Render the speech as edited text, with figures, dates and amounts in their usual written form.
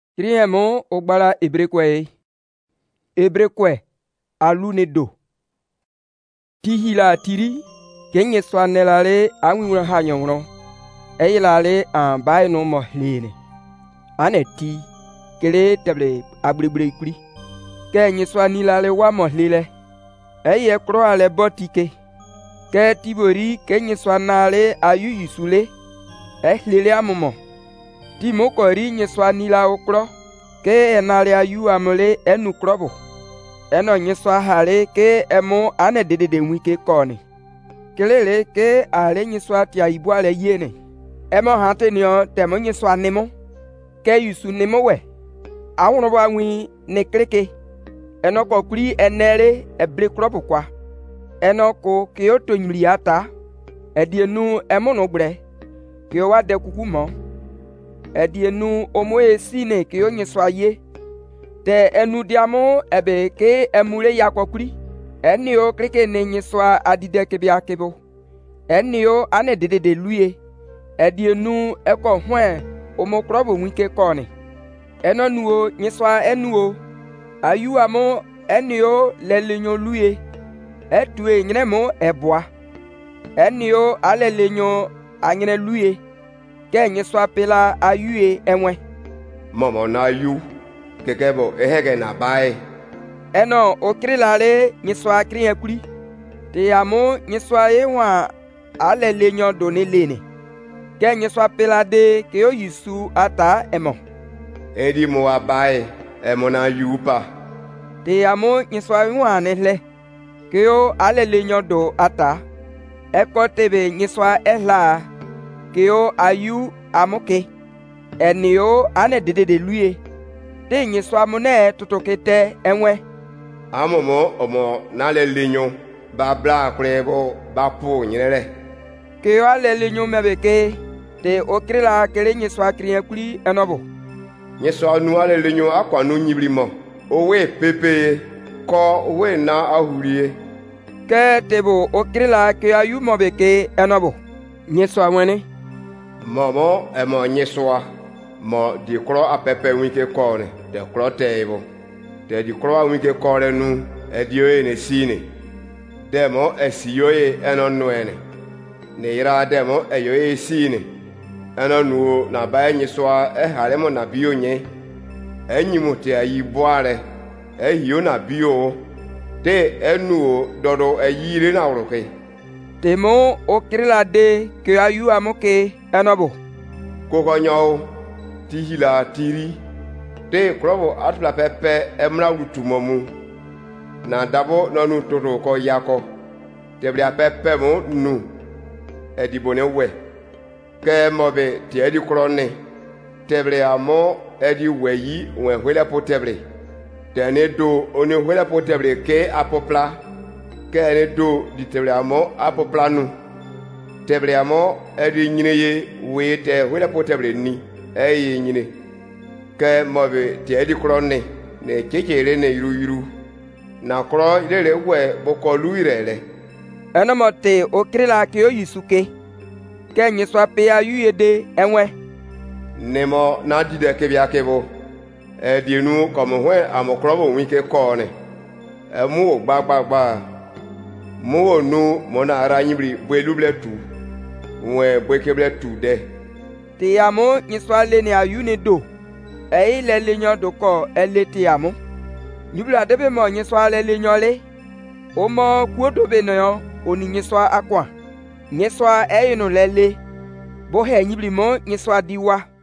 Kriemo ogbala ebrekwe. Ebrekwe alunedo. Tihila tiri kenye swanelale anwura hanyongro. Eyilale an baino mohlene. Ane ti kele teble abribre kuri. Kenye swanilale wa mohlele. Eye kro ale botike. Ke tibori kenye swanale ayu yusule. Lele amomo. Timo kori nye swanila okro. Ke enale ayu amole enu krobo. Eno nye swahale ke emo ane dede wike koni. Kelele ke ale nye swati aibuale yene. Emo hante nyo temo nye swanemo. Ke yusu nemo we. Awuno wanwi ne kreke. Eno ko kuri enere eble krobo kwa. Eno ko ke oto nyliata. Edienu emo no bre. Ke wa de kukumo. Edienu omo esine ke onye swaye. Te enu diamo ebe ke emule yakokuri. Enio kreke ne nyeswa adide kebia kebo. Enio ane dede luye. Edienu eko hwen omo krobo wike koni. Eno nuo nyeswa enuo. Ayu amo enio lelenyo luye. Etue nyinemo eboa. Enio ale lenyo anyine luye. Ke nyeswa pela ayue enwe. Momo na ayu. Kekebo ehege na bae. Eno okrilale nyeswa kriye kuri. Te amo nyeswa ewa ale lenyo done lene. Ke nyeswa pela de ke o yisu ata emo. Edi mo abae emo na yupa. Te amo nyeswa ewa nehle. Ke o ale lenyo do ata. Eko tebe nyeswa ehla. Ke o ayu amoke. Enio ane dede luye. Te nyeswa mone tutokete enwe. Amomo omo nale linyo ba bla krebo ba pu nyere. Ke o ale lenyo mebeke. Te okrila kele nyeswa kriye kuri enobo. Nyeswa nu ale linyo akwa nu nyibrimo. Owe pepe ko owe na ahurie. Ke tebo okrila ke ayu mobeke enobo. Nyeswa wene. Momo emo nyeswa. Mo di kro apepe wike kone. De kro tebo. De di kro wike kore nu. Edioye ne sine. Demo esiyoye eno nuene. Ne ira demo eyoye sine. Eno nuo na bae nyeswa haremo na biyo nye. Enyimuti ayibuare. Ehiyo na biyo. Te enuo dodo eyire na uroke. Temo okrila de ke ayu amoke enobo. Koko nyawo. Tihila tiri. Te krobo atula pepe emra utumomu. Na dabo nonu toto ko yako. Tebria pepe mo nu. Edibone we. Ke mobe ti edi krone. Tebria mo edi weyi we hwele po tebre. Tene do oni hwele po tebre ke apopla. Ke ene do di tebria mo apopla nu. Tebria mo edi nyineye we te hwele po tebre ni. Eye nyine. Ke mobe ti edi krone. Ne kekere ne iru. Na kro irele we bokolu irele. Eno mote okrila ke o yisuke. Ke nyeswa pe ayu de enwe. Nemo na dide kebia kebo. Edienu komo hwe amokrobo wike kone. Emu ogbagba. Mu onu mona ara nyibri bweluble tu. Nwe bwekeble tu de. Te amo nyeswa lene ayu ne do. Le lenyo do ko ele te amo. Nyibla debe mo nyeswa le lenyo le. Omo kuodobe no oni nyeswa akwa. Nyeswa eyino lele. Bo he nyibli mo nyeswa diwa.